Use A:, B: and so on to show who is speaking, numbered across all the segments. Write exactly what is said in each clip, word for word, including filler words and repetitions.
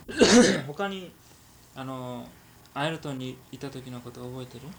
A: 他にあのアイルトンにいた時のこと覚えてる？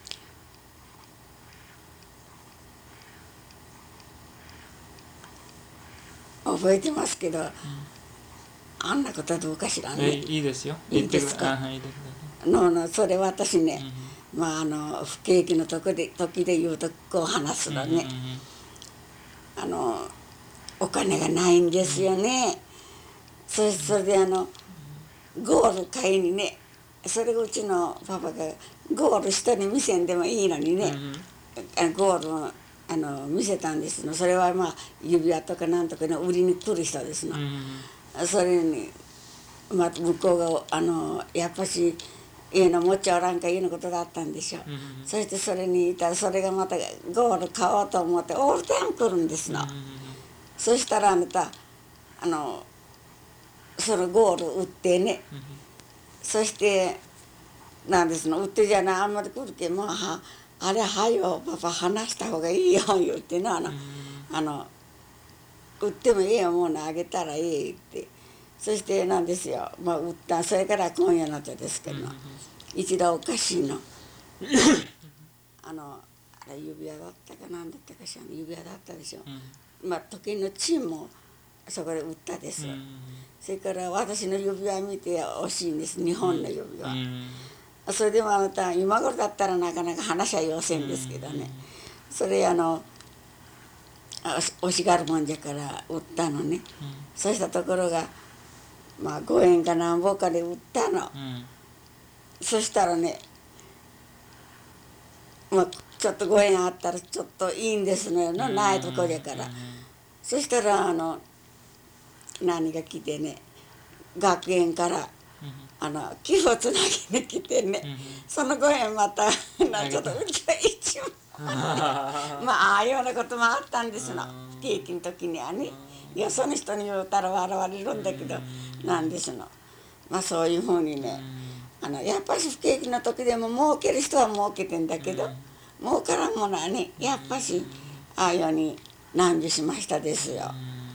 B: 覚えてますけど、うん、あんなことはどうかしらね。
A: いいですよ。
B: いいですか。ののそれ私ね、うん、まああの不景気の時で時で言うとこう話すのね、うん、あのお金がないんですよね。うん、そそれであのゴール買いにね、それがうちのパパがゴール人に見せんでもいいのにね、うん、ゴールをあの見せたんですの。それはまあ指輪とかなんとかの売りに来る人ですの。うん、それに、まあ、向こうがあのやっぱし家の持っちゃおらんか家のことがあったんでしょう。うん、そしてそれにいたらそれがまたゴール買おうと思ってオールタイム来るんですの。うん、そしたらあなたあのそのゴール売ってね、うん、そしてなんですの売ってじゃないあんまり来るけんもうはあれはよパパ話した方がいいよ言ってなあの、うん、あの売ってもいいよものあげたらいいって。そしてなんですよ、まあ売ったそれから今夜の手ですけど、うん、一度おかしいのあのあれ指輪だったかなんだったかしら指輪だったでしょ、うん、まあ時計のチンもそこで売ったです、うん、それから私の指輪見て惜しいんです、日本の指輪、うん、それでもあなた今頃だったらなかなか話は要せんですけどね、うん、それあの惜しがるもんじゃから売ったのね、うん、そうしたところがまあごえんかなんぼかで売ったの、うん、そしたらね、まあ、ちょっとごえんあったらちょっといいんですのよの、うん、ないとこじゃから、うん、そしたらあの何が来てね学園から、うん、あの寄付つなぎに来てね、うん、そのごえんまたなちょっとうちは一万まあああいうようなこともあったんですの、不景気の時にはね。よその人に言うたら笑われるんだけど、なんですの。まあそういうふうにね、あのやっぱし不景気の時でも儲ける人は儲けてんだけど、儲からんものはねやっぱしああいうように難儀しましたですよ。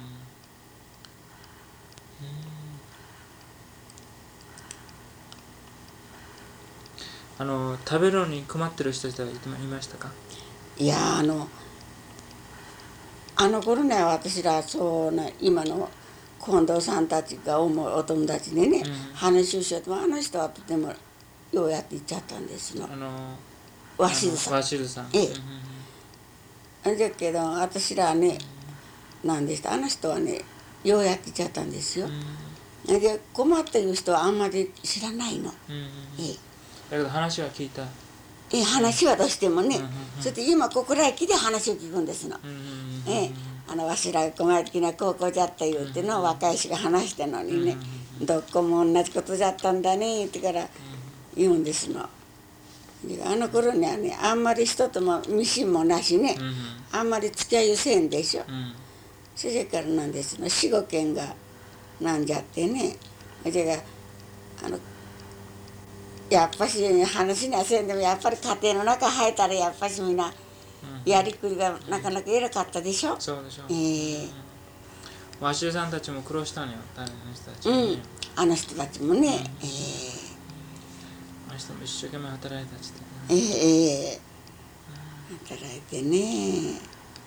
A: あの食べるのに困ってる人たちはいましたか？
B: いやあのあの頃ね私らそうな今の近藤さんたちが思うお友達でね、うん、話をしようとあの人はとてもようやって行っちゃったんですの。
A: あの
B: 鷲津さん。
A: 鷲津さん。
B: ええ。だけど私らね、うん、なんでしたあの人はねようやって行っちゃったんですよ。うん、で困っている人はあんまり知らないの。うんうんうん、ええ。
A: だけど話は聞いた。
B: ええ、話はどうしてもね、うんうんうん、そして今ここらへ来で話を聞くんですの。うんうんうん、ええ、あのわしらが困りきな高校じゃった言うての、うんうん、若い人が話してのにね、うんうんうん、どこも同じことじゃったんだね言ってから言うんですの。であの頃にはねあんまり人ともミシンもなしね、うんうん、あんまり付き合いせんでしょ、うん、それからなんですの四五軒がなんじゃってね、それがあのやっぱし話にはせんでもやっぱり家庭の中入ったらやっぱしみんなやりくりがなかなか偉かったでしょ。
A: そうでしょ。
B: えー、
A: 和州さんたちも苦労したのよ、大変な人たち
B: もね、うん、あの人たちもね、うん、えー、
A: あの人も一生懸命働いたちて、ね、
B: えー、えー、働いてね。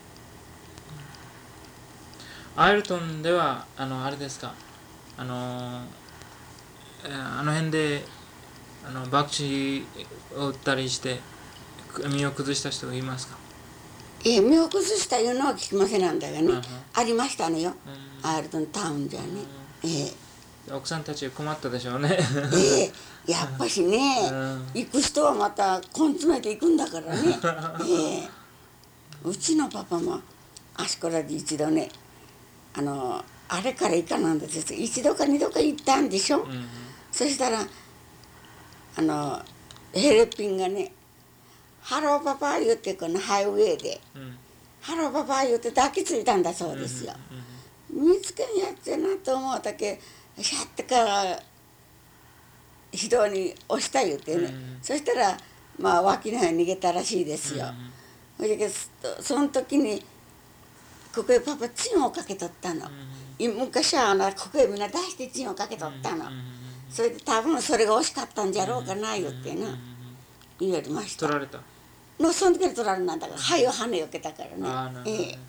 A: アイルトンではあのあれですか、あのあの辺であの博打を売ったりして身を崩した人がいますか？
B: ええ、身を崩したいうのは聞きませんなんだがね、uh-huh. ありましたのよ、うん、アイルトンタウンじゃね、うん、え
A: え、奥さんたち困ったでしょうね。
B: ええ、やっぱしね、うん、行く人はまた根詰めて行くんだからね。ええ、うちのパパもあそこらで一度ね、あのあれからいかなんです一度か二度か行ったんでしょ、うん、そしたらあのヘルピンがねハローパパ言ってこのハイウェイで、うん、ハローパパ言って抱きついたんだそうですよ、うんうん、見つけんやっちゃなと思うたけシャッてから非道に押した言うてね、うん、そしたらまあ脇の方に逃げたらしいですよ、うん、その時にここへパパチンをかけとったの、うん、 昔はあのここへみんな出して陣をかけとったの。それで多分それが惜しかったんじゃろうかな言ってな言われました。
A: 取られた
B: のその時に取られなんだから肺を跳ねよけたからね。
A: ああなるほどね、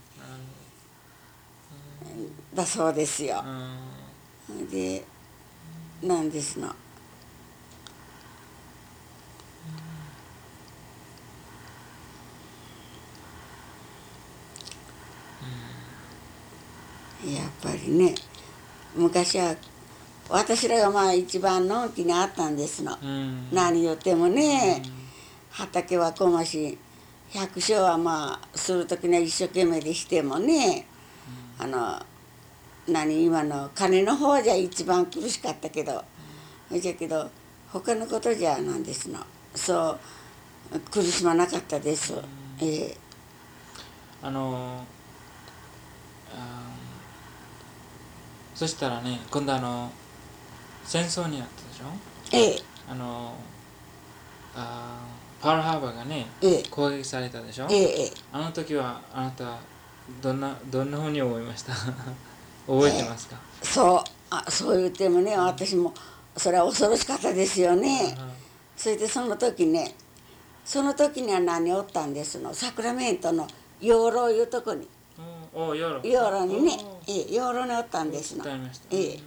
B: ええだそうですよ。でなんですの。やっぱりね昔は私らがまあ一番のんきにあったんですの、うん、何言ってもね、うん、畑はこまし百姓はまあする時には一生懸命でしてもね、うん、あの何今の金の方じゃ一番苦しかったけど、うん、じゃけど他のことじゃなんですのそう苦しまなかったです、うん、ええ
A: あのあそしたらね今度あの戦争にあったでしょ。
B: ええ
A: あのあパールハーバーがね、ええ、攻撃されたでしょ。ええ、あの時はあなたどんなどんなふうに思いました覚えてますか。
B: ええ、そうあそう言ってもね私もそれは恐ろしかったですよね。それでその時ねその時には何おったんですのサクラメントの養老いうとこに
A: 養老
B: 養老にね養老におったんですの。ええ、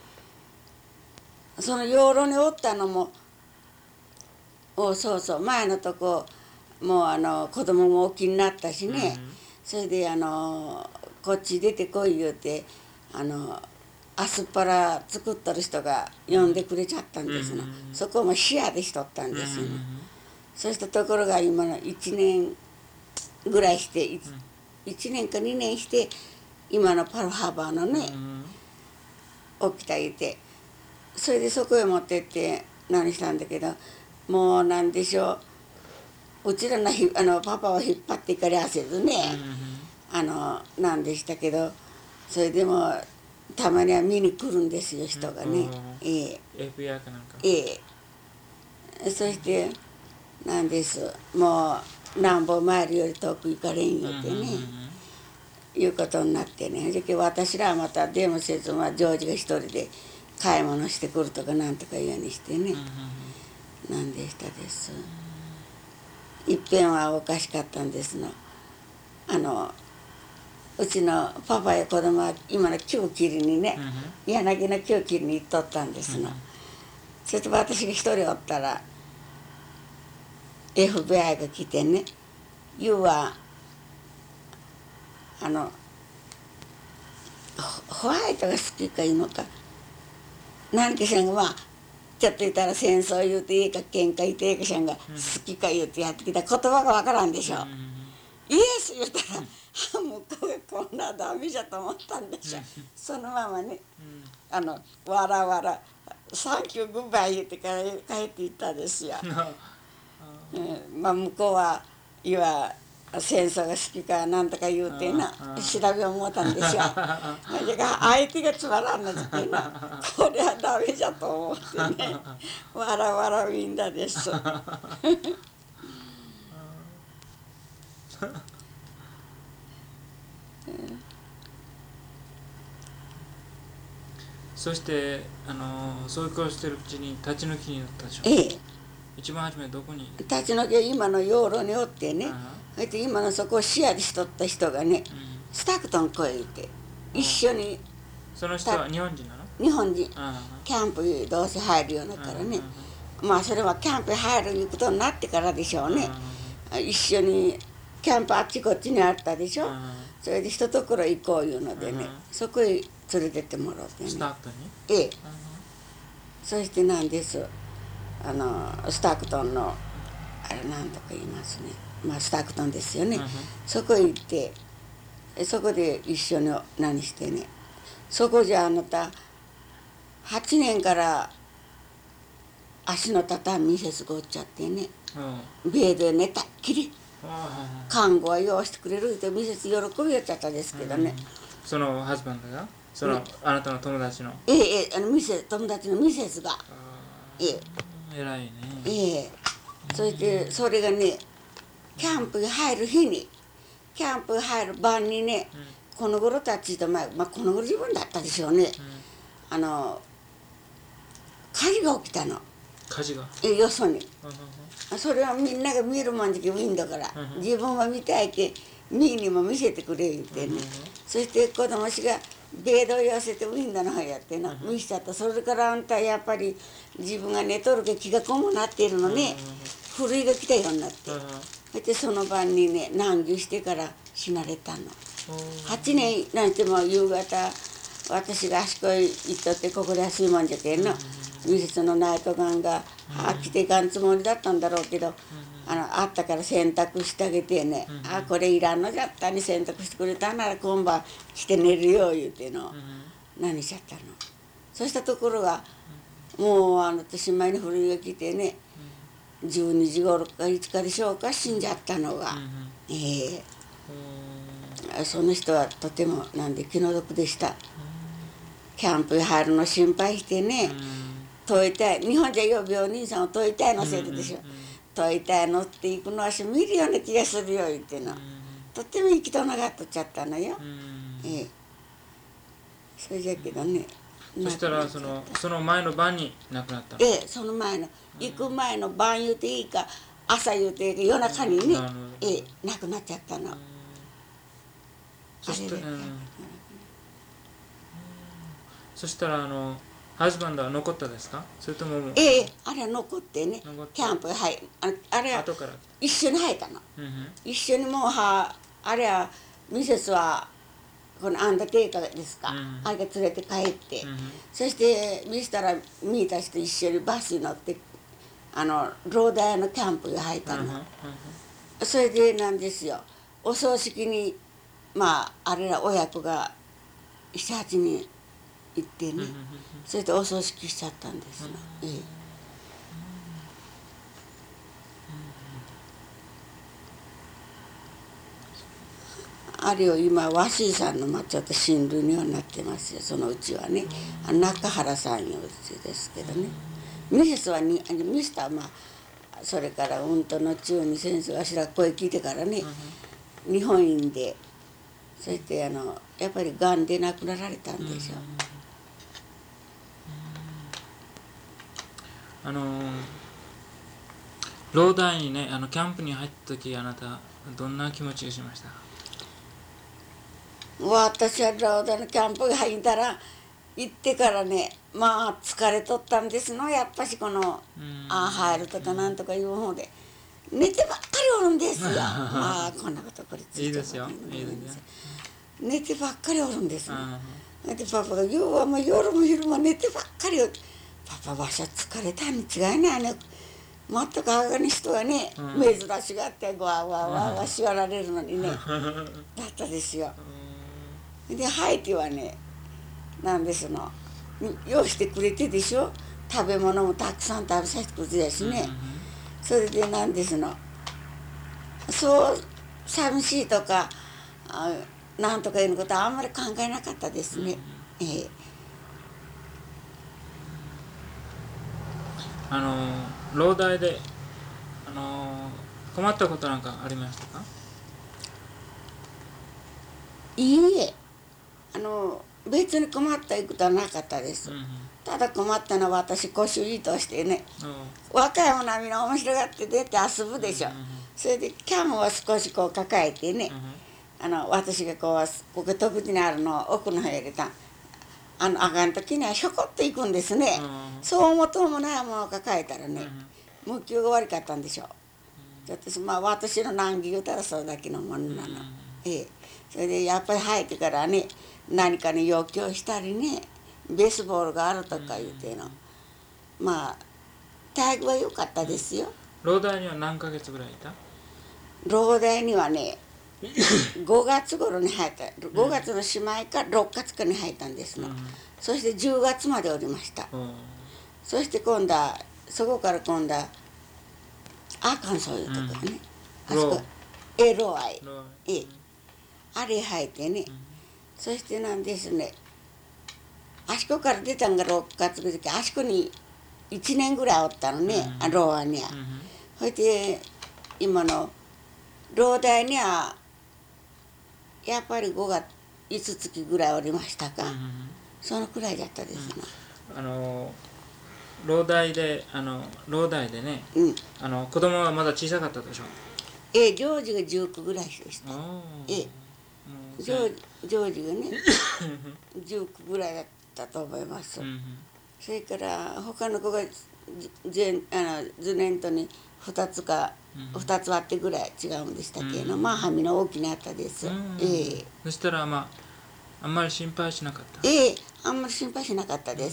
B: その養老におったのもおそうそう前のとこもうあの子供も大きになったしね、うん、それであのこっち出てこい言うてあのアスパラ作っとる人が呼んでくれちゃったんですの、うん、そこも視野でしとったんですよね、うん、そうしたところが今のいちねんぐらいしていちねんかにねんして今のパルハーバーのね、うん、起きた言うてそれでそこへ持ってって何したんだけどもうなんでしょううちらのひあのパパを引っ張っていかれはせずね、うん、あのなんでしたけどそれでもたまには見に来るんですよ人がね、うん、ええ
A: エフビーアイ かなんか
B: ええそしてなんですもう何本マイルより遠く行かれんよってね、うん、いうことになってねじゃけ私らはまた出もせず、まあ、ジョージが一人で買い物してくるとかなんとか言うようにしてね、うん、なんでしたです、うん、いっぺんはおかしかったんですのあのうちのパパや子供は今の木を切りにね、うん、柳の木を切りに行っとったんですの、うん、そして私が一人おったら エフビーアイ が来てね「You はあのホワイトが好きかいうのか何かしらがまあちょっと言ったら戦争言うていいか喧嘩言うていいかしらが好きか言うてやってきた言葉がわからんでしょ、うん、イエス言うたら、うん、向こうがこんなダメじゃと思ったんでしょ、うん、そのままね、うん、あのわらわらサンキューグッバイ言ってから帰っていったんですよ、うん、まあ向こうはいわ戦争が好きかなんとか言うてな調べを思ったんでしょだから相手がつまらんのってなこれはダメじゃと思ってねわらわらみんなです
A: そしてあのそういう顔してるうちに立ち退きになったでしょ。
B: ええ
A: 一番初めどこに
B: 立ち退きは今の養老におってねそして今のそこを視野でしとった人がね、うん、スタクトン来いって一緒に
A: その人は日本人なの
B: 日本人キャンプどうせ入るようだからねまあそれはキャンプ入るいうことになってからでしょうね一緒にキャンプあっちこっちにあったでしょそれで一ところ行こういうのでねそこへ連れてってもらってね
A: スタクトン
B: にええそしてなんですあのスタクトンのあれなんとか言いますねまあスタクトンですよね、うん、そこへ行ってそこで一緒に何してねそこじゃあなたはちねんから足の畳みせすごっちゃってね、うん、ベで寝たっきり、うん、看護は用意してくれるってミセス喜びよっちゃったですけどね、うん、
A: そのハズバンドがその、ね、あなたの友達の
B: ええええあのミセ友達のミセスがええ
A: 偉いね
B: ええそれでそれがねキャンプに入る日にキャンプに入る晩にね、 この頃たちと、まあ、まあこの頃自分だったでしょうね、
A: うん、
B: あの火事が起きたの、
A: 火事が、
B: えよそに。
A: うん
B: それはみんなが見るもんじゃけウィンドから、
A: うん
B: 自分は見たいけミーにも見せてくれ言ってね、
A: うんうん、
B: そして子供しがベッドを寄せてウィンドの方やっての、
A: うん
B: 見せたと、それからあんたやっぱり自分が寝とるけ気がこもなっているのね、震いが来たようになって、
A: うんうん、
B: そしてその晩にね難儀してから死なれたの。はちねんなんても夕方私があそこへ行っとってここで安いもんじゃけんの、美術のナイトガンが来ていかんつもりだったんだろうけど、あのあったから洗濯してあげてね、あこれいらんのじゃったに洗濯してくれたなら今晩して寝るよ言うての、何しちゃったの。そうしたところがもうあの私前に震いが来てね、じゅうにじ頃かいつかでしょうか死んじゃったのが、ええその人はとてもなんで気の毒でした。キャンプへ入るの心配してね、問いたい、日本じゃよ病人さんを問いたいのせいででしょ、問いたいのって行くのは見るような気がするよ言っての、とっても行きとながっとっちゃったのよ、ええそれじゃけどね、
A: そしたらそのその前の晩に亡くなったの。
B: ええその前の行く前の晩言うていいか朝言うていいか夜中にね、ええ亡くなっちゃったの。
A: そしたら、うん、そしたらあのハズバンドは残ったですか、それとももう、
B: ええあれは残ってね、
A: 残って
B: キャンプへ入ああれは
A: 後から
B: 一緒に入ったの、
A: うんうん、
B: 一緒にもうはあれはミセスはこのアンダーテイカーですか、
A: うん、
B: あれが連れて帰って、
A: うん、
B: そして見せたらミーたちと一緒にバスに乗ってあのローダーのキャンプが入ったの、うんうんうん、それでなんですよ、お葬式にまああれら親子がななはちにん行ってね、うんうんうん、それでお葬式しちゃったんですの、うんええあれを今和井さんのまあちょっと親類にはなってますよ、そのうちはね、うん、中原さんいううちですけどね、ミセスはにミスターまあそれからうんとの中に先生がしら声聞いてからね、うん、日本院でそしてあのやっぱりがんで亡くなられたんでしょう、
A: うんうん、あのローダーにねあのキャンプに入った時あなたどんな気持ちがしましたか。
B: 私はローダーのキャンプが入ったら行ってからねまあ疲れとったんですの、やっぱしこのああ入るとかなんとかいう方で寝てばっかりおるんですよまあこんなことこれつ
A: いいですよいいですよ、
B: 寝てばっかりおるんです、うん、でパパが夜はもう夜も昼も寝てばっかりパパわしは疲れたに違いないね、全くあがに人がね、うん、珍しがってわわわわしがられるのにねだったですよ、でハイティはねなんですの用意してくれてでしょ、食べ物もたくさん食べさせてくれてやしね、うん、それでなんですのそう寂しいとかあなんとかいうことはあんまり考えなかったですね、うん、ええ
A: あの老大であの困ったことなんかありましたか。
B: いいえあの別に困ったことはなかったです、うん、ただ困ったのは私腰いいとしてね、うん、若い者はみんな面白がって出て遊ぶでしょ、うん、それでキャムを少しこう抱えてね、うん、あの私がこうここ特にあるのを奥の方へ入れたあのあかん時にはひょこっと行くんですね、うん、そうもともないものを抱えたらね、うん、無給が悪かったんでしょう、うん、私まあ私の難儀言うたらそれだけのものなの、うん、ええそれでやっぱり入ってからね何かに要求したりねベースボールがあるとか言うての、うん、まあ待遇は良かったですよ、
A: うん、老大には何ヶ月ぐらいいた。
B: 老大にはねごがつ頃に入ったごがつのしまいかろくがつかに入ったんですの、うん、そしてじゅうがつまでおりました、うん、そして今度はそこから今度はアーカンソーいうところね、うん、あそこエロアイええあれ入ってね、うん、そしてなんですねあそこから出たんがろくがつぐらいあそこにいちねんぐらいおったのね、うん、ローアには、うん、そして今の老大にはやっぱりごがついつつきぐらいおりましたか、
A: うんうんうん、
B: そのくらいだったですな、
A: うん、あの老大であの老大でね、
B: うん、
A: あの子供はまだ小さかったでしょ。
B: ええ、ジョージがじゅうきゅうぐらいでした。ええ、ジョージ、ジョージがねじゅうきゅうぐらいだったと思います、うんうん、それから他の子が前あの図年とにふたつか、うん、ふたつ割ってぐらい違うんでしたけど、うん、まあはみの大きなあったです、うん、ええ、
A: そしたらまああんまり心配しなかった。
B: ええ、あんまり心配しなかったです、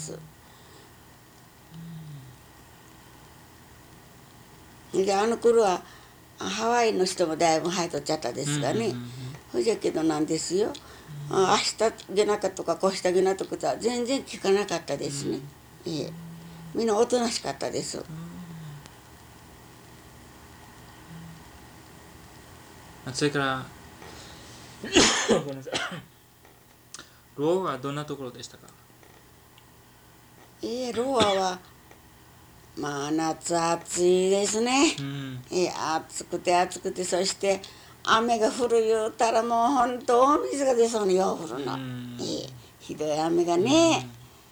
B: うん、であの頃はハワイの人もだいぶ入っとっちゃったですがね、ほ、うん、じゃけどなんですよ、うん、明日げなかとかこうしたげなとかは全然聞かなかったですね、うん、ええ、みんなおとなしかったです、
A: うん、それからごめんなさいローアはどんなところでしたか。
B: ええ、ローアはまあ夏暑いですね、うん、えー、暑くて暑くて、そして雨が降る言うたらもうほんと大水が出そうによう降るの、うん、えー、ひどい雨がね、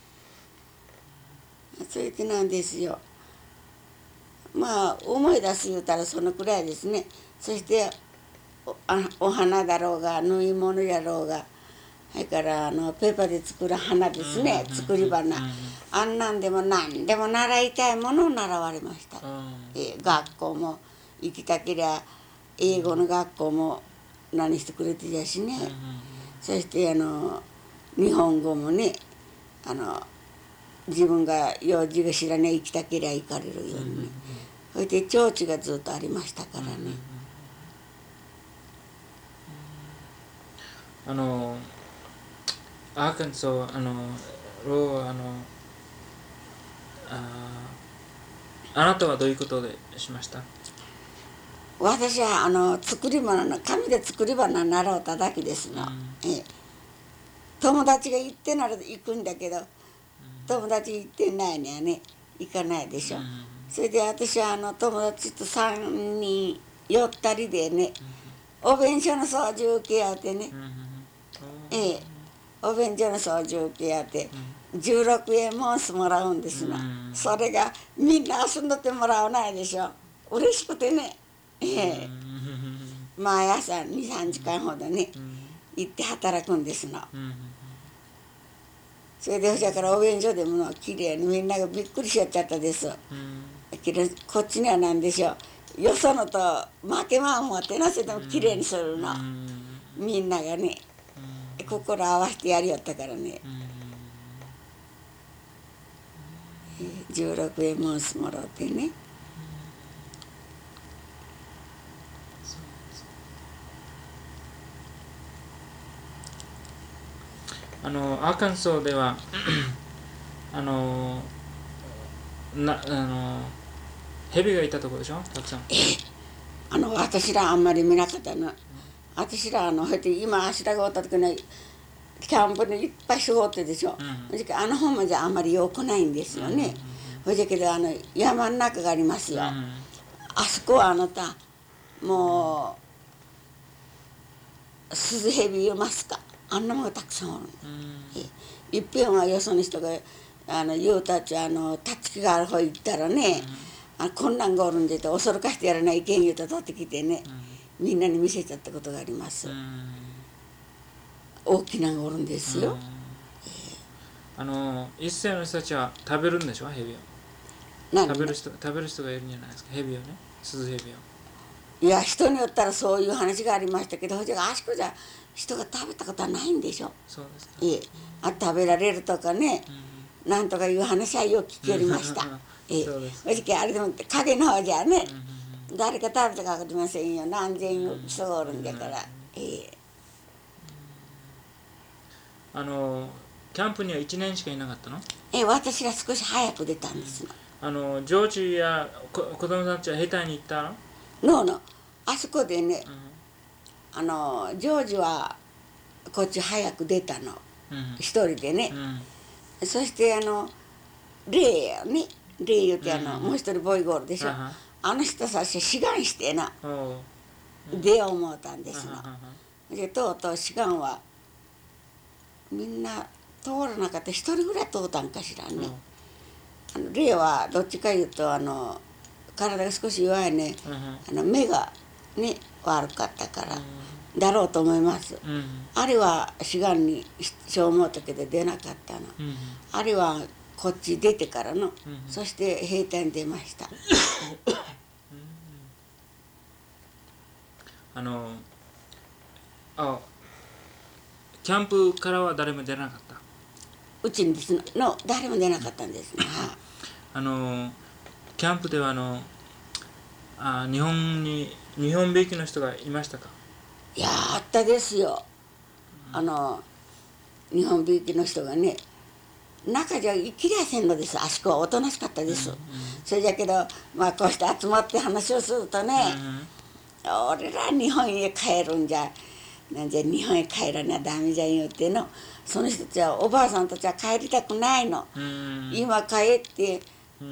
B: うん、それでなんですよ。まあ思い出す言うたらそのくらいですね。そしてお, あお花だろうが縫い物やろうが、それからあのペーパーで作る花ですね、作り花、あんなんでも何でも習いたいものを習われました、えー、学校も行きたけりゃ英語の学校も何してくれてたしね、そしてあの日本語もね、あの自分が用事が知らねえ行きたけりゃ行かれるようにね、それで町地がずっとありましたからね、
A: あのアーカンソー、あのローあのああなたはどういうことでしました。
B: 私はあの作り物の紙で作り花に習うただけですの、うん、え友達が行ってなら行くんだけど、うん、友達行ってないにはね行かないでしょ、うん、それで私はあの友達とさんにん寄ったりでね、うん、お弁所の掃除受けやってね、うん、ええ、お弁所の掃除受けやって、うん、じゅうろくえんモンスもらうんですの、うん、それがみんな遊んどってもらわないでしょ、嬉しくてね、ええ、毎朝にさんじかんほどね、うん、行って働くんですの、うん、それでそれからお便所でもきれいにみんながびっくりしちゃったです、うん、こっちには何でしょう、よそのと負けまんも手なせてもきれいにするの、うん、みんながね、うん、心合わせてやりよったからね、うん、じゅうろくえんモンスもらってね、
A: あのアーカンソーではあのなあの蛇がいたところでしょ、たくさん。
B: あの私らあんまり見なかったの、うん、私らあの今足らがおった時にキャンプにいっぱいしごってでしょ、うん、あの方まであんまりよくないんですよね、ほいじゃけどあの山の中がありますよ、うん、あそこはあなたもうスズヘビいますか、あんなものがたくさんおる、うん、いっぺんはよその人があの言うたちあのたつきがある方行ったらね、うん、あこんなんがおるんでて恐るかしてやらないけん言うと取ってきてね、うん、みんなに見せちゃったことがあります、うん、大きなのがおるんですよ、うん、えー、
A: あの一世の人たちは食べるんでしょ、ヘビを。食べる人食べる人がいるんじゃないですか、ヘビをね、スズヘビを。
B: いや人によったらそういう話がありましたけど、ほいじゃあそこじゃ人が食べたことはないんでしょ。
A: そうですか。
B: ええ、あ食べられるとかね、うん、なんとかいう話はよく聞きよりました。ええ、そうです。ほいじゃあれでも影の方じゃね、うん、誰か食べたか分かりませんよ。何千人がおるんだから。ええ。
A: あのキャンプにはいちねんしかいなかったの？
B: ええ、私が少し早く出たんですの。
A: うん、あのジョージや子供たちは下手に行ったの？
B: ノーノー、あそこでね、うん、あのジョージはこっち早く出たの、うん、一人でね、うん、そしてあのレイやね、レイ言うてあの、うん、もう一人ボーイゴールでしょ、あの人さし志願してな、うん、出よう思うたんですの、でとうとう志願はみんな通らなかった一人ぐらい通ったんかしらね。あのレイはどっちかいうとあの体が少し弱いね、あの目がね悪かったからだろうと思います。あれは志願に消耗時で出なかったの。あれはこっち出てからの、そして兵隊に出ました。
A: あのあキャンプからは誰も出なかった。
B: うちにですの誰も出なかったんですね。
A: あのキャンプではあのあ日本に日本べきの人がいましたか。
B: いやあったですよ。あの日本びいきの人がね中じゃ生きりゃせんのです。あそこはおとなしかったです、うんうん、それじゃけどまあこうして集まって話をするとね、うんうん、俺ら日本へ帰るんじゃなんじゃ日本へ帰らなダメじゃんよっての。その人たちはおばあさんたちは帰りたくないの、うん、今帰って、うん、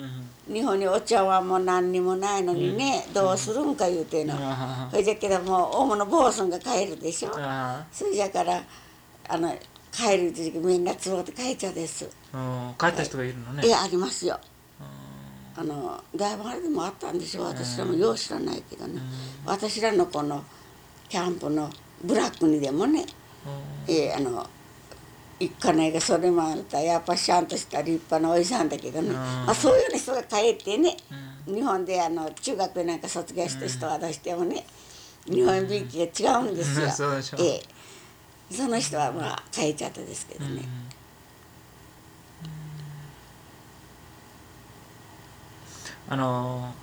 B: 日本にお茶碗も何にもないのにね、うん、どうするんか言うての、うん、それじゃけどもう大物坊さんが帰るでしょ、うん、それじゃからあの帰る時みんなつぼって帰っちゃうです。
A: 帰った人がいるのね。
B: いやありますよ。あのだいぶあれでもあったんでしょう。私らもよう知らないけどね、私らのこのキャンプのブラックにでもね、えー、あの一家内がそれもあったやっぱシャンとした立派なおじさんだけどね、まあ、そういうような人が帰ってね、日本であの中学なんか卒業した人は出してもね、日本びいきが違うんですよ。
A: そうでしょう。
B: えー、その人はまあ帰っちゃったですけどね。
A: あの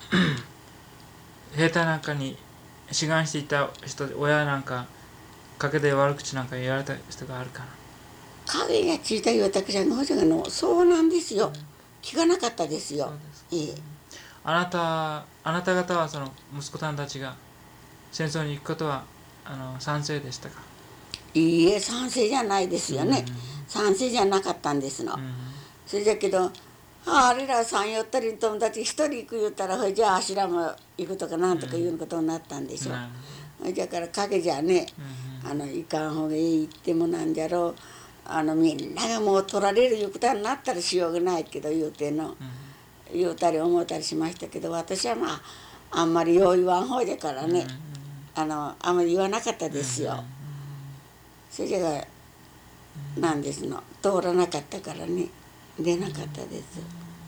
A: 兵隊なんかに志願していた人親なんか陰で悪口なんか言われた人があるかな。
B: 影がついた私はのじがのそうなんですよ、うん、聞かなかったですよ。ええ、
A: あなたあなた方はその息子さんたちが戦争に行くことはあの賛成でしたか。
B: いいえ賛成じゃないですよね、うん、賛成じゃなかったんですの、うん、それだけどあれらさんよったり友達一人行く言ったらじゃああしらも行くとかなんとかいうことになったんでしょ、うん、だから影じゃね、うん、あのいかんほうがいいってもなんじゃろう、あのみんながもう取られるいうことになったらしようがないけど言うての、うん、言うたり思ったりしましたけど、私はまああんまりよう言わん方だからね、うん、あのあんまり言わなかったですよ、うん、それがなんですの通らなかったからね出なかったです。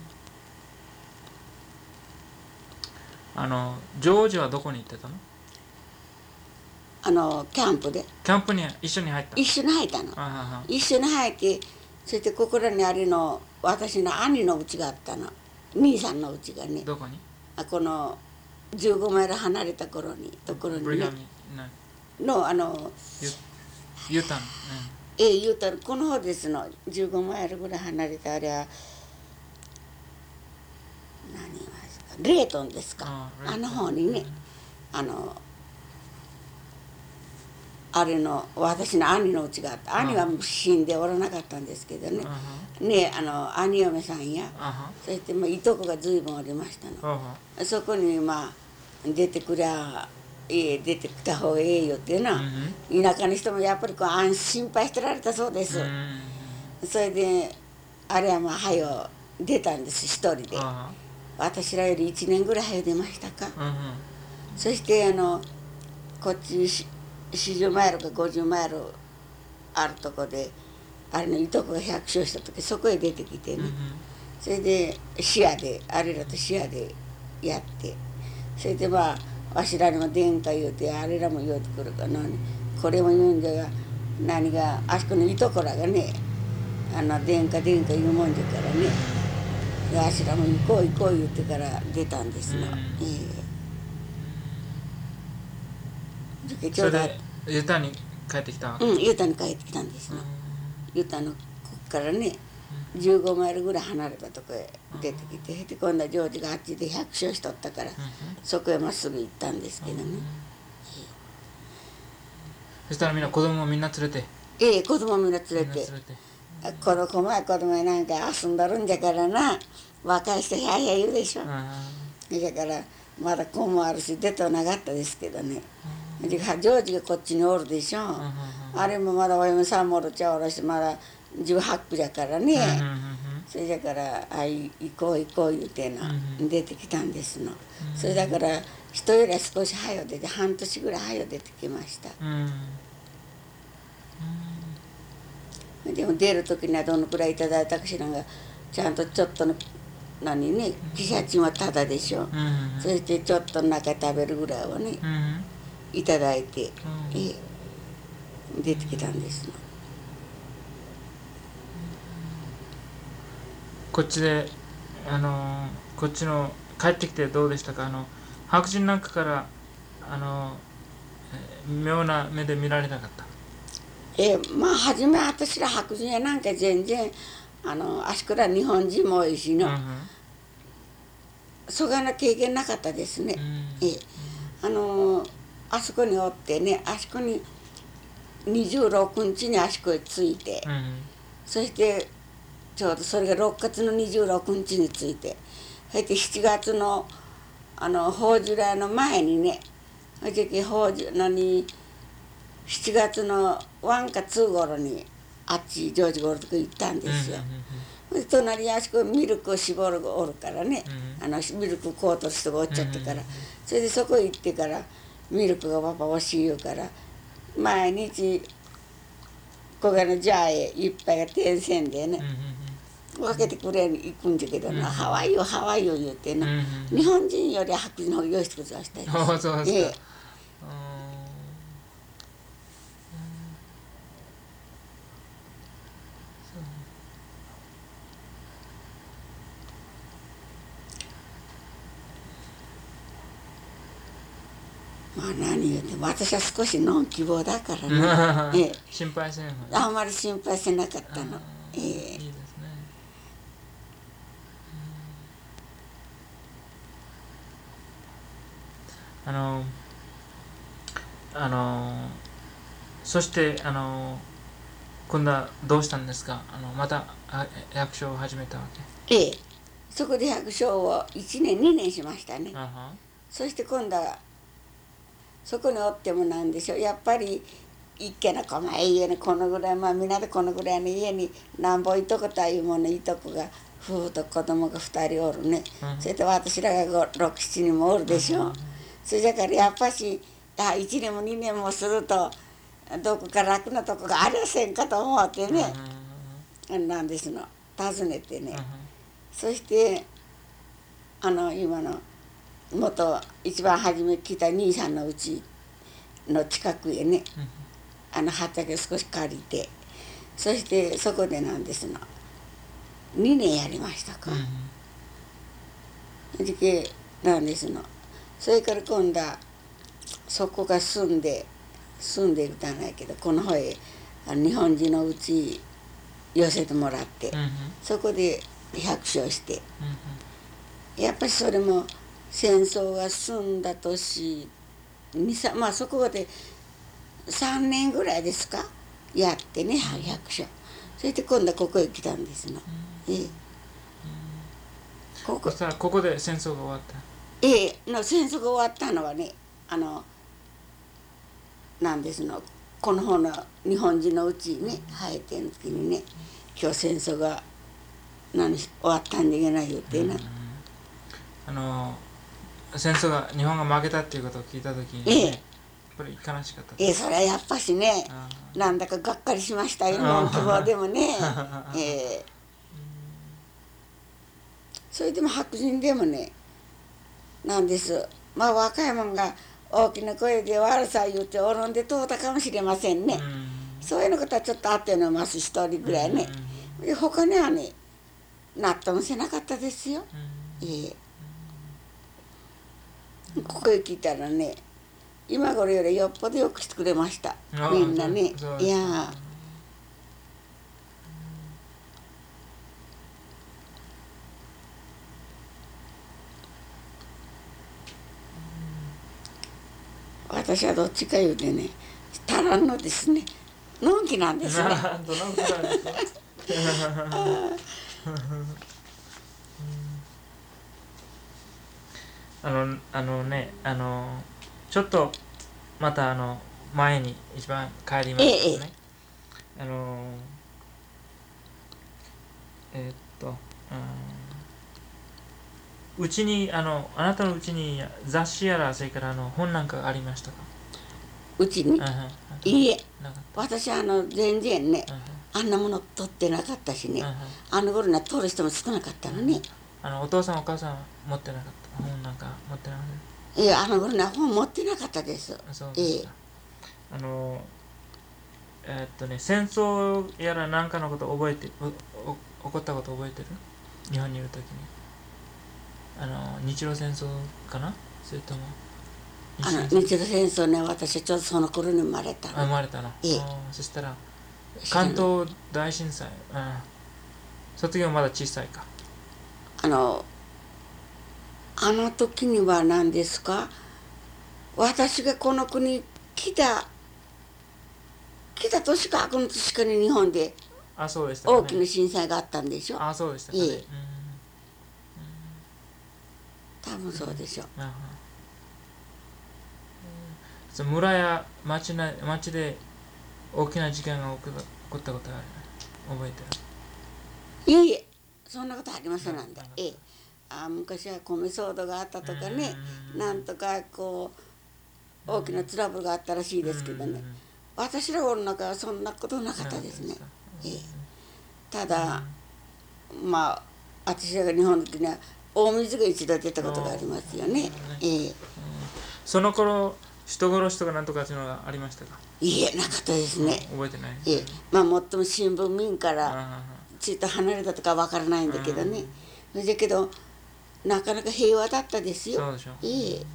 A: あのジョージはどこに行ってたの。
B: あのキャンプで
A: キャンプに一緒に入った
B: 一緒に入ったの。一緒に入ってそしてここらにあれの私の兄の家があったの、兄さんの家がね。
A: どこに。
B: あこのじゅうごマイル離れた頃にところにねのあの
A: ユタの、
B: うん、ええユタのこの方ですのじゅうごマイルぐらい離れたあれは何言いますかレートンですか。 あ, あの方にね、うん、あのあれの私の兄の家があった。兄は死んでおらなかったんですけどね、uh-huh. ねあの兄嫁さんや、uh-huh. そしてまあいとこが随分おりましたの、uh-huh. そこにまあ出てくりゃええ出てきた方がええよっていうのは、uh-huh. 田舎の人もやっぱりこう安心配してられたそうです、uh-huh. それであれはまあ早う出たんです一人で、uh-huh. 私らよりいちねんぐらい早う出ましたか、uh-huh. そしてあのこっちよんじゅうマイルかごじゅうマイルあるとこであれのいとこが百姓した時そこへ出てきてね、うん、それで視野であれらと視野でやってそれでまあわしらにも殿下言うてあれらも言うてくるから何これも言うんじゃが何があそこのいとこらがねあの殿下殿下言うもんじゃからねであしらも行こう行こう言ってから出たんですの、うんえー
A: それでユタに帰ってきたわけ。
B: うんユタに帰ってきたんですの、うん、ユタのここからねじゅうごマイルぐらい離れたとこへ出てきて、うん、で今度はジョージがあっちで百姓しとったから、うん、そこへまっすぐ行ったんですけどね、うん、
A: そしたらみんな子供をみんな連れて
B: ええ子供みんな連れて、連れてこの子は子供やなんか遊んどるんじゃからな若い人ひゃひゃ言うでしょ、うん、だからまだ子もあるし出となかったですけどね、うんジョージがこっちにおるでしょ、うんうんうん、 あれもまだお嫁さんもおるちゃおろしてまだじゅうはっくじゃからね、それだからあい行こう行こう言うてな、出てきたんですの、それだから人よりは少し早出て半年ぐらい早出てきました、でも出る時にはどのくらいいただいたかしらがちゃんとちょっとの何ね汽車賃はタダでしょ、そしてちょっと中食べるぐらいはね、いただいて、え出てきたんですの。
A: こっちであのこっちの帰ってきてどうでしたか？あの白人なんかからあの妙な目で見られなかった？
B: えまあ初め私ら白人やなんか全然あのあしくら日本人も多いしの、うん、そがな経験なかったですね、うん、えあのあそこにおってねあそこににじゅうろくにちにあそこへ着いて、うん、そしてちょうどそれがろくがつのにじゅうろくにちに着いて、そしてしちがつのあの法事来の前にね、その時法事のにしちがつのいちかに頃にあっちジョージゴールド行ったんですよ。うんうんうん、隣にあそこミルクを絞るがおるからね、うん、あのミルク買うとる人がおっちゃってから、うんうんうん、それでそこへ行ってからミルクがパパ欲しい言うから毎日こがのジャーへいっぱいが点線でね、うんうんうん、分けてくれに行くんじゃけどな、うんうん、ハワイよハワイよ言うてな、うんうん、日本人より白人の方が用意してくださいです。
A: ああそうですか、ええ、まあ何言うても私は少しノン希望だからね、ええ、 心配せんほう
B: あんまり心配せなかったの、ええ、いいですね。
A: あのあのそしてあの今度はどうしたんですか？あのまた役所を始めたわ
B: け？ええ、そこで役所をいちねんにねんしましたね。そして今度はそこにおってもなんでしょう、やっぱり一軒の細い家にこのぐらい、まあみんなでこのぐらいの家になんぼいとこというものいとこが夫婦と子供がふたりおるね、うん、それと私らがろく、ななにんもおるでしょ、うん、それだからやっぱしあいちねんもにねんもするとどこか楽なとこがありませんかと思ってね、うん、なんですの訪ねてね、うん、そしてあの今の元一番初め来た兄さんのうちの近くへね、うん、あの畑を少し借りて、そしてそこでなんですのにねんやりましたか、うん、でなんですのそれから今度はそこが住んで住んでいるじゃないけどこの方へ日本人のうち寄せてもらって、うん、そこで百姓して、うん、やっぱりそれも戦争が済んだ年にさまあそこでさんねんぐらいですかやってね、うん、百姓そして今度はここへ来たんですの、うん、ええ、
A: ここさここで戦争が終わった？
B: ええの戦争が終わったのはねあのなんですのこの方の日本人のうちにね生えてる時にね今日戦争が何終わったんでいけない言うてな、うん、
A: あの戦争が日本が負けたっていうことを聞いた時に、ね、ええ、やっぱり悲しかった
B: ええ、それはやっぱしねなんだかがっかりしましたよノン希望でもねええ、それでも白人でもねなんですまあ若いもんが大きな声で悪さ言うて転んで通ったかもしれませんね、うん、そういうのことはちょっとあってのます一人ぐらいね、うん、で他にはね納得せなかったですよ、うん、ええ、ここへ来たらね今頃よりよっぽどよくしてくれましたみんなね、いや私はどっちか言うてね足らんのですねのんきなんですね
A: あのあのねあのちょっとまたあの前に一番帰りましたね。あのえー、っと、うちにあのあなたのうちに雑誌やらそれからあの本なんかありましたか？
B: うちに、いいえ、私あの全然ね、あんなもの取ってなかったしね、あの頃には取る人も少なかったのね。
A: あのお父さんお母さん持ってなかった本なんか持ってなかった？
B: いや、あの頃には本持ってなかったです。
A: そうですか。あのえー、っとね戦争やら何かのこと覚えておお起こったこと覚えてる？日本にいるときにあの日露戦争かな、それとも
B: あの日露戦争ね、私はちょうどその頃に生まれたの。
A: あ生まれたの。
B: ええ、
A: そしたら関東大震災、うん、卒業まだ小さいか。
B: あのあの時には何ですか、私がこの国に来た来た年かこの年かに日本で大きな震災があったんでしょ。
A: あ、そうでしたかね。ええ、
B: 多分そうでしょう。
A: うん、村や町な町で大きな事件が起こったことが覚えて
B: る？いえいえ、そんなことありませんなんだ。ええ、あ、昔は米騒動があったとかね、なんとかこう大きなトラブルがあったらしいですけどね、私らの中はそんなことなかったですね。ええ、ただまあ私らが日本の時には大水が一度出たことがありますよね。ええ、
A: その頃人殺しとかなんとかっていうのがありましたか？
B: いえ、なかったですね。
A: 覚えてない。
B: ええ、まあもっとも新聞民からちょっと離れたとかわからないんだけどね。だけどなかなか平和だったですよ。
A: そうでしょう。
B: ええ、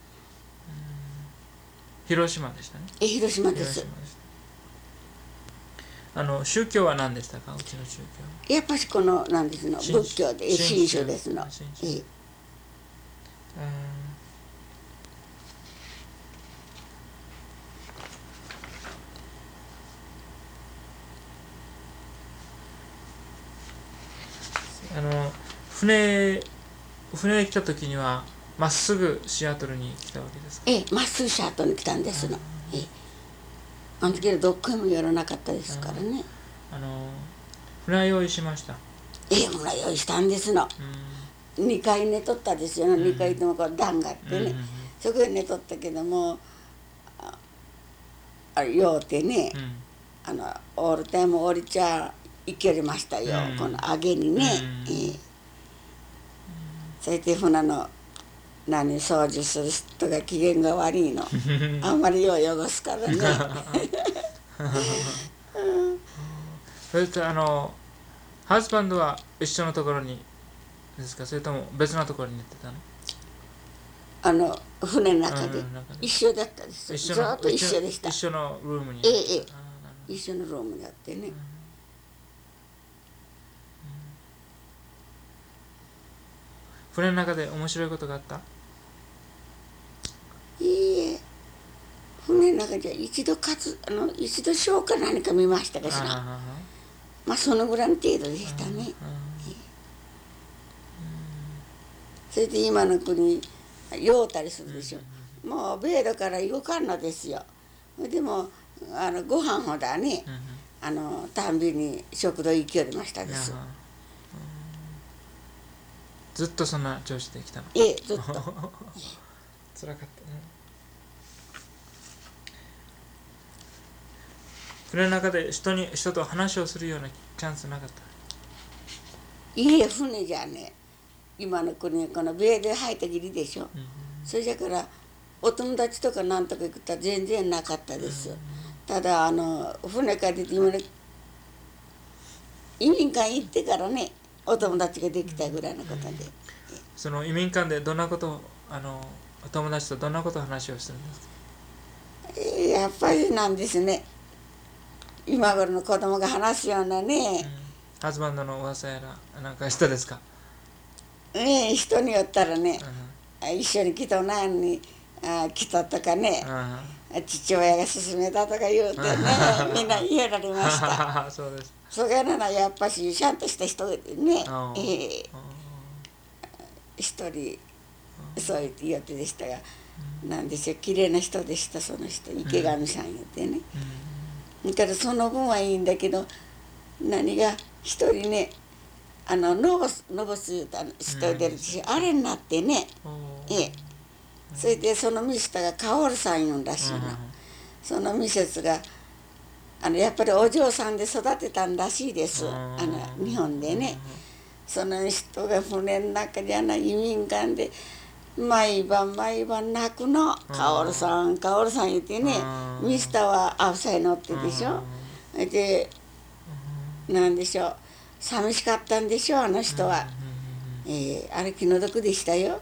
A: 広島でしたね。
B: え、広島です。
A: あの宗教は何でしたか？うちの宗
B: 教。やっぱしこのなんですの仏教で神宗ですの。ええ。
A: あの船船へ来た時にはまっすぐシアトルに来たわけですか？
B: ええ、まっすぐシアトルに来たんですの。ええ、あの時はどっこにも寄らなかったですからね。
A: あの船用意しました。
B: ええ、船用意したんですの。にかい寝とったですよね。にかいともこう段があってね、そこで寝とったけども、あれ酔うてね、あのオールタイム降りちゃいけれましたよ、この上げにね。ええ、それで船の何掃除する人が機嫌が悪いの。あんまりよう汚すからね。
A: それとあのハズバンドは一緒のところにですか、それとも別のところに寝てたの？
B: あの船の中で一緒だったです。ずっと一緒でした。
A: 一緒のルームに。
B: ええええ、一緒のルームにあってね。
A: 船の中で面白いことがあった？
B: いいえ、船の中で一度かつあの一度ショーか何か見ましたかしら。まあそのぐらいの程度でしたね。それで今の国酔うたりするでしょ。もう米ロから動かんのですよ。でもあのご飯ほどね、あのたんびに食堂行きよりましたです。
A: ずっとそんな調子で来たの？
B: ええ、ずっと。
A: 辛かったね。船の中で人に人と話をするようなチャンスなかった？
B: いえ、船じゃね、今の国はこの米で入ったきりでしょ。うん、それじゃからお友達とかなんとか行くと全然なかったです。うん、ただあの船から出て今ね移民館行ってからねお友達ができたぐらいのことで。うん、
A: その移民館でどんなことあのお友達とどんなことを話をするんですか？
B: えー、やっぱりなんですね。今頃の子供が話すようなね。うん、
A: ハズバンドの噂やらなんか人ですか？
B: ねえ、人によったらね、うん、一緒に来とないのにあ来たとかね、うん、父親が勧めたとか言うてねみんな言えられました。そうです。それならやっぱしちゃんとした人でね、えー、一人そう言って言ってでしたが、なんでしょう、綺麗な人でした。その人池上さん言ってね、だからその分はいいんだけど、何が一人ね、あのノボスノボス言うた人出るし、あれになってね、ええ、それでそのミスターがカオルさん言うんらしいの。そのミセスがあのやっぱりお嬢さんで育てたんらしいです、あの日本でね。その人が船の中であの移民館で毎晩毎晩泣くの。カオルさんカオルさん言ってね、ミスターはアフサイ乗ってでしょ。でなんでしょう、寂しかったんでしょう、あの人は。えー、あれ気の毒でしたよ。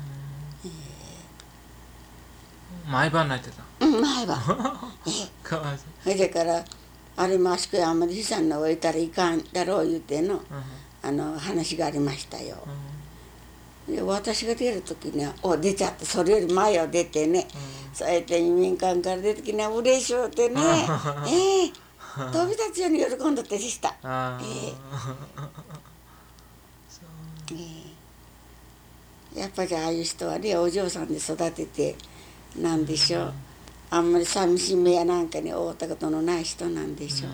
A: 毎晩泣いてた。
B: うん、毎晩。
A: かわいそう。
B: それだからあれマスクあんまり悲惨な置いたらいかんだろう言うての、あの話がありましたよ。で私が出る時にはお出ちゃって、それより前を出てね、そうやって移民館から出る時には嬉しゅうてね、ええ飛び立つように喜んだってでした。ええやっぱりああいう人はね、お嬢さんで育ててなんでしょう、あんまり寂しめやなんかに会ったことのない人なんでしょう。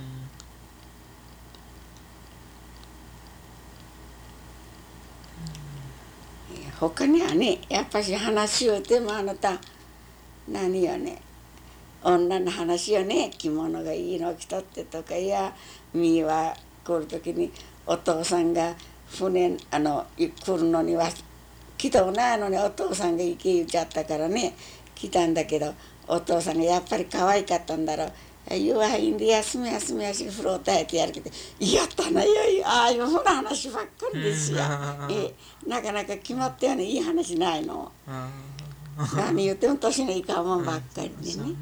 B: 他にはね、やっぱし話をてもあなた何よね、女の話よね、着物がいいの着とってとか、いやみーは来る時にお父さんが船あの来るのには来とうないのにお父さんが行け言っちゃったからね来たんだけど、お父さんがやっぱり可愛かったんだろう。言わいいんで休み休みやし風呂耐えてやるけど、やったなよ、ああいうふうな話ばっかりですよ。えなかなか決まったようないい話ないの。何言っても年のいかんもんばっかりでね。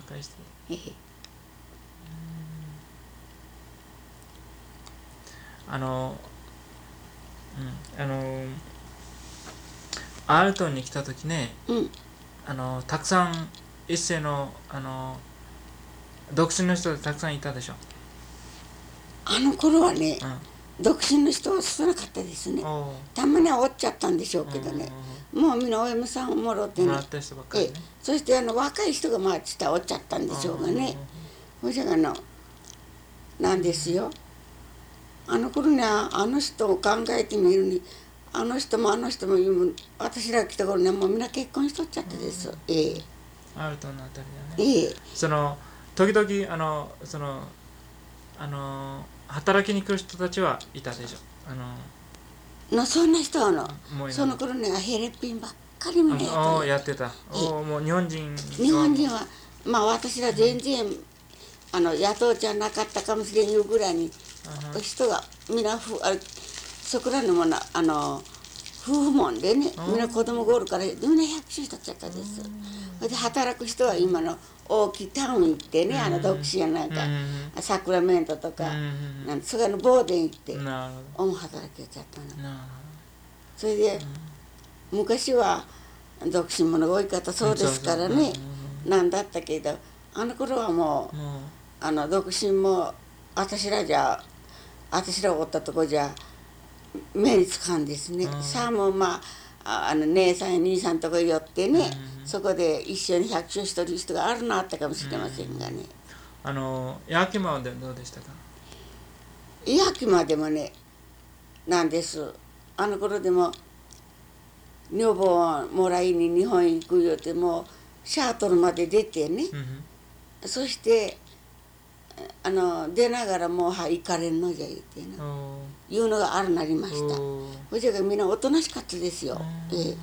A: あの、うん、あのアルトンに来た時ね、
B: うん、
A: あのたくさん一世のあの独身の人でたくさんいたでしょ。
B: あの頃はね、
A: うん、
B: 独身の人は少なかったですね。たまにはおっちゃったんでしょうけどね、もうみんなお嫁さんをもろってね、ええ、そしてあの若い人がまあちったおっちゃったんでしょうがね。それじゃあのなんですよ、あの頃にはあの人を考えてみるに、あの人もあの人も私らが来た頃にはもうみんな結婚しとっちゃってです。ええ、
A: アルトンのあたりだね。ええ、その時々あのそのあの働きに来る人たちはいたでしょ。あの
B: のそんな人はのその頃にはヘレッピンばっかりみんな
A: やってた。おもう日本人
B: 日本人はまあ私ら全然あの雇うじゃなかったかもしれんいうぐらいに人がみんなふあそこらのものあの夫婦もんでね、みんな子供がおるからみんな百姓しとっちゃったです。それで働く人は今の大きいタウン行ってね、あの独身やなんかサクラメントとかなんそれのボーデン行って主働きやっちゃったの。それで昔は独身者が多い方そうですからね、なんだったけど、あの頃はもうあの独身も私らじゃ私らがおったとこじゃ目につかんですね。さあもうまああの姉さんや兄さんとこ寄ってね、そこで一緒に百姓しとる人があるのあったかもしれませんがね。
A: あのヤキマでどうでしたか。
B: ヤキマでもねなんです。あの頃でも女房をもらいに日本へ行くよってもうシャートルまで出てね、うん、そしてあの出ながらもうは行かれんのじゃ言うてないうのがあるなりました。それじゃみんなおとなしかったですよ。ええ、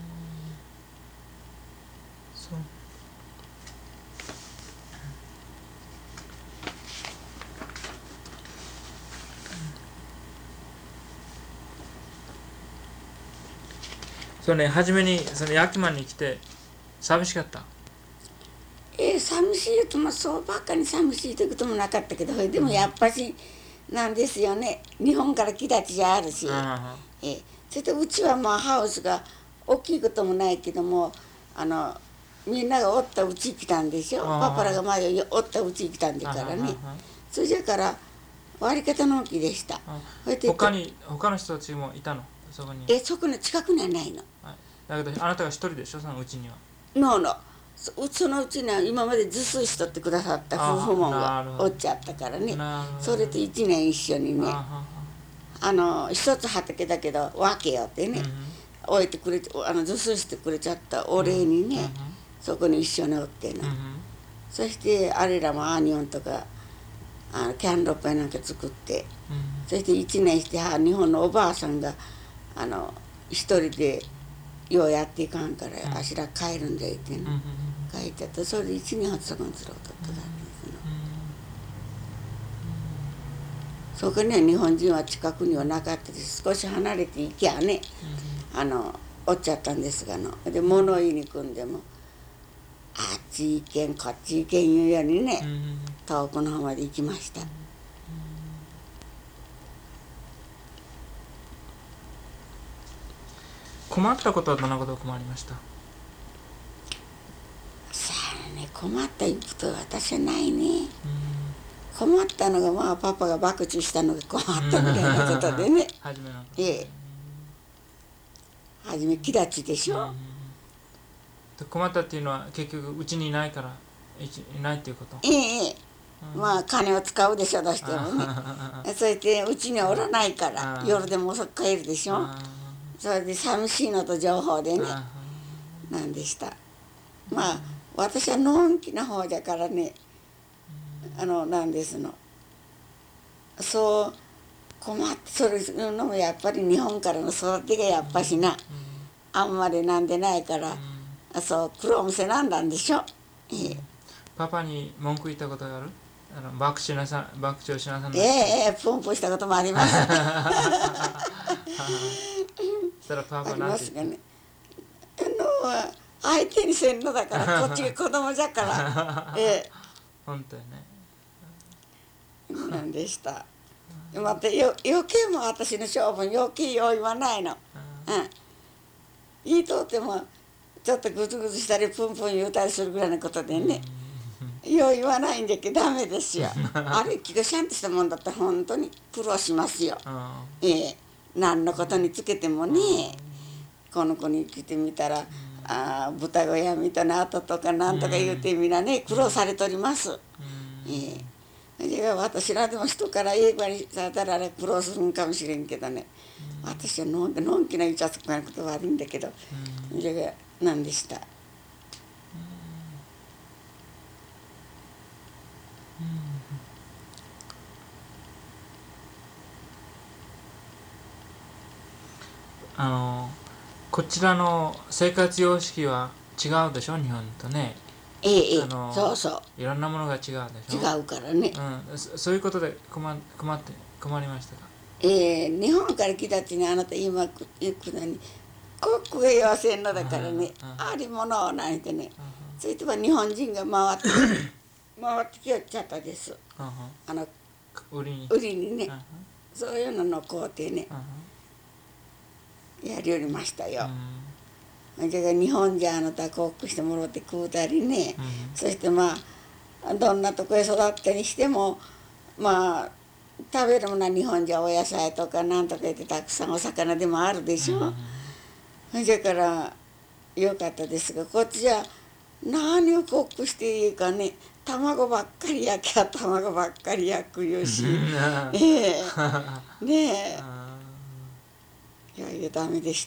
A: そうそうね、初めにそのヤキマに来て寂しかった。
B: えー、寂しいともそうばっかり寂しいということもなかったけど、でもやっぱしなんですよね、日本から来たちじゃあるし、えー、それとうちはまあハウスが大きいこともないけども、あのみんながおったうち来たんでしょ。パパらが前おったうち来たんだからね。それじゃから割り方の大きいでした。
A: 他に他の人たちもいたのそこに。
B: えそこの近くにはないの。
A: だけどあなたが一人でしょ、そのうちには。
B: ののそそのうちには今まで自炊しとってくださった夫婦もんがおっちゃったからね、それといちねん一緒にね、あの一つ畑だけど分けよってね、置いてくれて、あの自炊してくれちゃったお礼にね、そこに一緒におってな、そしてあれらもアーニョンとかあのキャンドルパイなんか作って、そしていちねんして日本のおばあさんがあの一人でようやっていかんから、あしら帰るんでいてね、帰っちゃって、それでいちねんはつそこにずろうとってたんですの。そこには日本人は近くにはなかったです。少し離れて行きゃね、あのおっちゃったんですがの。で物言いに組んでもあっち行けんこっち行けんいうようにね、遠くの方まで行きました。
A: 困ったことはどんなことが困りました？
B: さあね、困ったことは私はないね。困ったのがまあパパが博打したのが困ったぐらいのことでね。
A: 初めの。
B: ええ。初め気立ちでしょ。うん
A: うん、困ったっていうのは結局うちにいないからいないっていうこと。
B: ええ、うん、まあ金を使うでしょどうしてもね。それでうちにはおらないから夜でも遅く帰るでしょ。それで寂しいのと情報でねなんでした。まあ私はのんきな方じゃからね、あのなんですの。そう困ってそれのもやっぱり日本からの育てがやっぱしな、あんまりなんでないから、そう苦労もせなんだんでしょ。ええ、
A: パパに文句言ったことがある？あの爆笑しなさ爆笑しなさん。
B: ええええ、プンプンしたこともあります。
A: そしたらパパ
B: あり
A: なんて
B: ますがね。あの相手にせんのだからこっちが子供じゃから。ええ。
A: 本当よね。
B: なんでした。またよ余計も私の勝負余計よう言わないの。うん。言いとってもちょっとグズグズしたりプンプン言うたりするぐらいのことでね。よう言わないんじゃけダメですよ。あれ気がしゃんとしたもんだったら本当に苦労しますよ。ええ、何のことにつけてもね、この子に来てみたら、あ豚小屋みたいな跡とかなんとか言うてみんなね苦労されております。ええ、じゃあ私らでも人から英語にされたらあれ苦労するんかもしれんけどね、私はのんのんきな言っちゃつくなこと悪いんだけど、じゃあ何でした。
A: あのこちらの生活様式は違うでしょ、日本とね。
B: ええええ、そうそう。
A: いろんなものが違うでしょ。
B: 違うからね。
A: うん、そ, そういうことで困困って困りましたか。
B: ええ、日本から来たちにあなた今行くのにコックが言わせんのだからね、ありものをなんてね、それとは日本人が回って回ってきよっちゃったです。あの
A: 売りに
B: 売りにね、そういうのの工程ね、やりよりましたよ。それから日本じゃあなたコックしてもらって食うたりね、そしてまあどんなとこへ育ったにしてもまあ食べるものは日本じゃお野菜とかなんとか言ってたくさんお魚でもあるでしょ。だからよかったですが、こっちじゃ何をコックしていいかね、卵ばっかり焼きゃ卵ばっかり焼くよし、ええねえ、いやいやダメでした。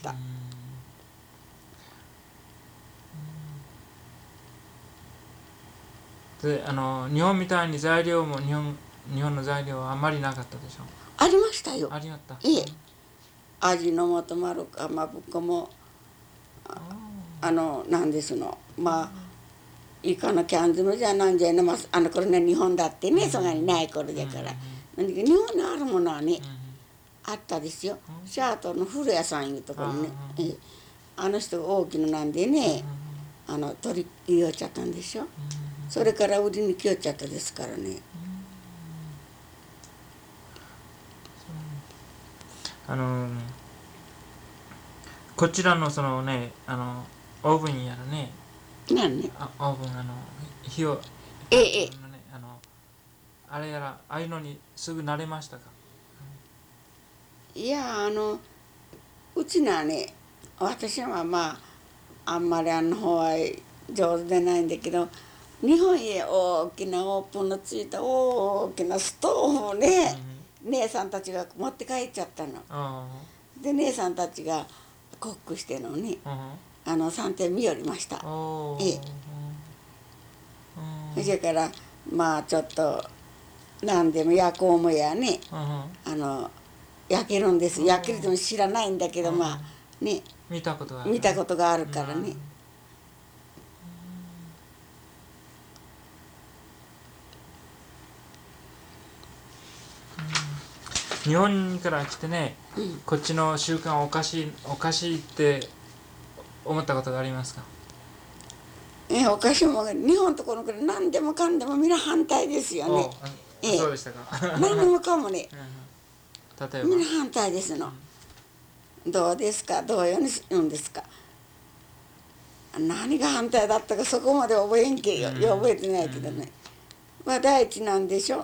A: で、あの日本みたいに材料も日本日本の材料はあんまりなかったでしょ。
B: ありましたよ。
A: ありました。
B: ええ、味の素まるかまぶっこも あ, あのなんですの、まあイカのキャン詰めじゃなんじゃな、まあ、あの頃ね日本だってね、そんなにない頃じゃから、うん、日本にあるものはね、うん、あったですよ。シャートの古屋さんいうところにね、ええ、あの人が大きななんでね、あの取り入れちゃったんでしょ。それから売りに来よっちゃったですからね。
A: あのこちらのそのね、あのオーブンやらね、
B: 何ね、
A: あオーブン、あの火を、
B: ええ、
A: あのあれやらああいうのにすぐ慣れましたか。
B: いやあのうちなね、私はまああんまりあの方は上手でないんだけど、日本へ大きなオープンのついた大きなストーブをね、姉さんたちが持って帰っちゃったの。
A: あ
B: で姉さんたちがコックしてるのに、
A: あ
B: あの三点見寄りました。
A: お
B: ええ、それからまあちょっと何でも焼こうもやね、あの焼けるんです。焼けるとも知らないんだけど、まあね、
A: 見たことがある
B: 見たことがあるからね。
A: 日本から来てね、
B: うん、
A: こっちの習慣おかしいおかしいって思ったことがありますか？
B: えおかしいもん、日本とこの国何でもかんでもみんな反対ですよね。
A: ええ、そうでしたか。
B: 何でもかもね、
A: うん、例えば
B: みんな反対ですの。うん、どうですか、どういうに言うんですか。何が反対だったかそこまで覚えんけよ、うん、覚えてないけどね。うん、まあ第一なんでしょ。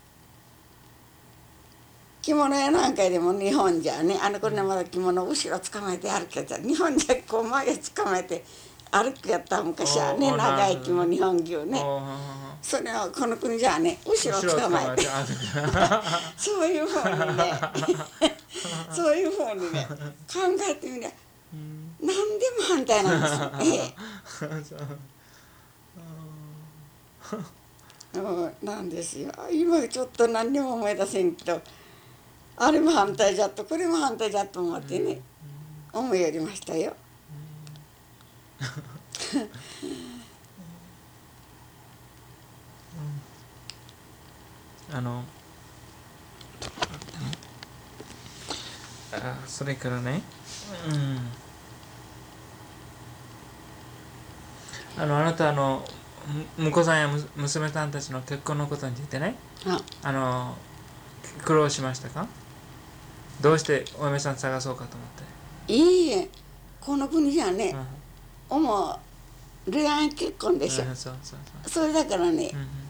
B: 着物屋なんかでも日本じゃね、あの頃ねまだ着物後ろ捕まえて歩けた、日本じゃこう前捕まえて歩くやった昔はね、長い着物日本牛ね。それはこの国じゃね後ろ捕まえてそういうふうにねそういうふうにね考えてみりゃ何でも反対なんですよ。ええなんですよ。今ちょっと何にも思い出せんけど、あれも反対じゃとこれも反対じゃと思ってね、うん、思いやりましたよ。
A: あのあそれからね、うん、あのあなたあの婿さんや娘さんたちの結婚のことについてね、ああの苦労しましたか？どうしてお嫁さん探そうかと思って。
B: いいえ、この国じゃね、うん、主恋愛結婚でしょ、うん、そうそうそう、それだからね、うん